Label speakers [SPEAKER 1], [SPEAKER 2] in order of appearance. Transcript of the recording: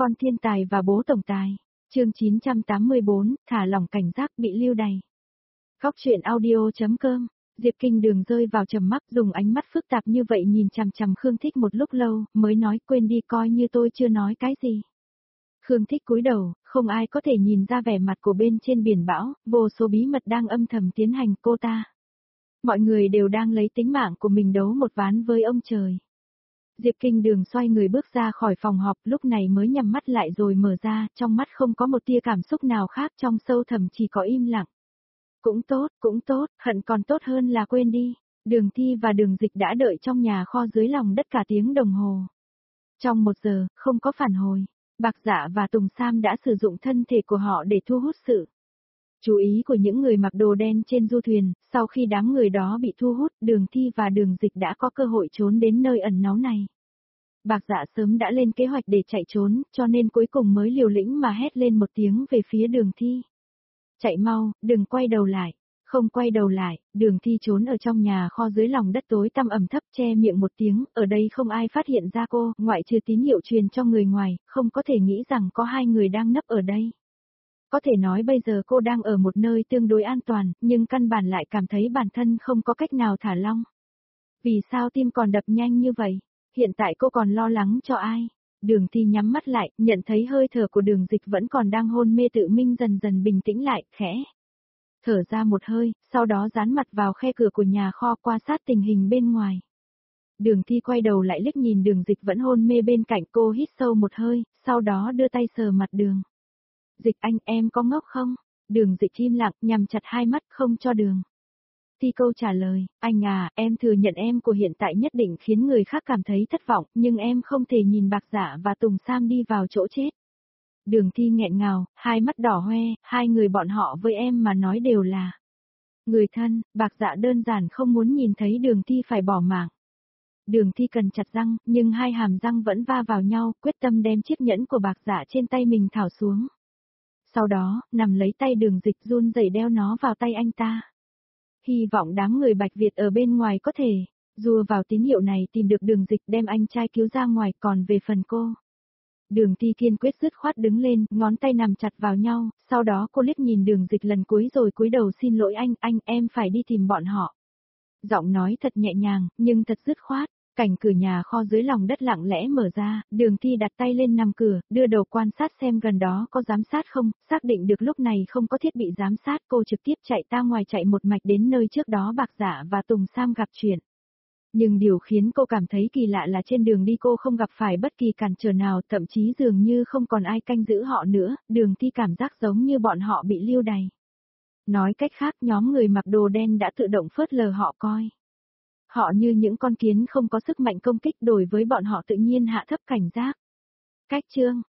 [SPEAKER 1] Con thiên tài và bố tổng tài. Chương 984, thả lỏng cảnh giác bị lưu đày. Góc truyện audio.com. Diệp Kinh Đường rơi vào trầm mặc, dùng ánh mắt phức tạp như vậy nhìn chằm chằm Khương Thích một lúc lâu, mới nói quên đi, coi như tôi chưa nói cái gì. Khương Thích cúi đầu, không ai có thể nhìn ra vẻ mặt của bên trên biển bão, vô số bí mật đang âm thầm tiến hành cô ta. Mọi người đều đang lấy tính mạng của mình đấu một ván với ông trời. Diệp Kinh Đường xoay người bước ra khỏi phòng họp, lúc này mới nhắm mắt lại rồi mở ra, trong mắt không có một tia cảm xúc nào khác, trong sâu thẳm chỉ có im lặng. Cũng tốt, hận còn tốt hơn là quên đi. Đường Thi và Đường Dịch đã đợi trong nhà kho dưới lòng đất cả tiếng đồng hồ. Trong 1 giờ, không có phản hồi. Bạc Dạ và Tùng Sam đã sử dụng thân thể của họ để thu hút sự chú ý của những người mặc đồ đen trên du thuyền. Sau khi đám người đó bị thu hút, Đường Thi và Đường Dịch đã có cơ hội trốn đến nơi ẩn náu này. Bạc Dạ sớm đã lên kế hoạch để chạy trốn, cho nên cuối cùng mới liều lĩnh mà hét lên một tiếng về phía Đường Thi. Chạy mau, đừng quay đầu lại. Không quay đầu lại, Đường Thi trốn ở trong nhà kho dưới lòng đất tối tăm ẩm thấp, che miệng một tiếng, ở đây không ai phát hiện ra cô, ngoại trừ tín hiệu truyền cho người ngoài, không có thể nghĩ rằng có 2 người đang nấp ở đây. Có thể nói bây giờ cô đang ở một nơi tương đối an toàn, nhưng căn bản lại cảm thấy bản thân không có cách nào thả lỏng. Vì sao tim còn đập nhanh như vậy? Hiện tại cô còn lo lắng cho ai? Đường Thi nhắm mắt lại, nhận thấy hơi thở của Đường Dịch vẫn còn đang hôn mê, tự minh dần dần bình tĩnh lại, khẽ thở ra một hơi, sau đó dán mặt vào khe cửa của nhà kho quan sát tình hình bên ngoài. Đường Thi quay đầu lại liếc nhìn Đường Dịch vẫn hôn mê bên cạnh, cô hít sâu một hơi, sau đó đưa tay sờ mặt Đường Dịch. Anh, em có ngốc không? Đường Dịch im lặng, nhắm chặt hai mắt không cho Đường Thi câu trả lời. Anh à, em thừa nhận em của hiện tại nhất định khiến người khác cảm thấy thất vọng, nhưng em không thể nhìn Bạc Dạ và Tùng Sam đi vào chỗ chết. Đường Thi nghẹn ngào, hai mắt đỏ hoe, 2 người bọn họ với em mà nói đều là người thân. Bạc Dạ đơn giản không muốn nhìn thấy Đường Thi phải bỏ mạng. Đường Thi cần chặt răng, nhưng 2 hàm răng vẫn va vào nhau, quyết tâm đem chiếc nhẫn của Bạc Dạ trên tay mình tháo xuống. Sau đó, nằm lấy tay Đường Dịch run rẩy đeo nó vào tay anh ta. Hy vọng đám người Bạch Việt ở bên ngoài có thể dùa vào tín hiệu này tìm được Đường Dịch đem anh trai cứu ra ngoài, còn về phần cô. Đường Thi kiên quyết dứt khoát đứng lên, ngón tay nằm chặt vào nhau, sau đó cô liếc nhìn Đường Dịch lần cuối rồi cúi đầu xin lỗi anh, em phải đi tìm bọn họ. Giọng nói thật nhẹ nhàng, nhưng thật dứt khoát. Cảnh cửa nhà kho dưới lòng đất lặng lẽ mở ra, Đường Thi đặt tay lên nằm cửa, đưa đầu quan sát xem gần đó có giám sát không, xác định được lúc này không có thiết bị giám sát, cô trực tiếp chạy ra ngoài, chạy một mạch đến nơi trước đó Bạc Dạ và Tùng Sam gặp chuyện. Nhưng điều khiến cô cảm thấy kỳ lạ là trên đường đi cô không gặp phải bất kỳ cản trở nào, thậm chí dường như không còn ai canh giữ họ nữa, Đường Thi cảm giác giống như bọn họ bị lưu đày. Nói cách khác, nhóm người mặc đồ đen đã tự động phớt lờ họ coi. Họ như những con kiến không có sức mạnh công kích, đối với bọn họ tự nhiên hạ thấp cảnh giác. Cách chương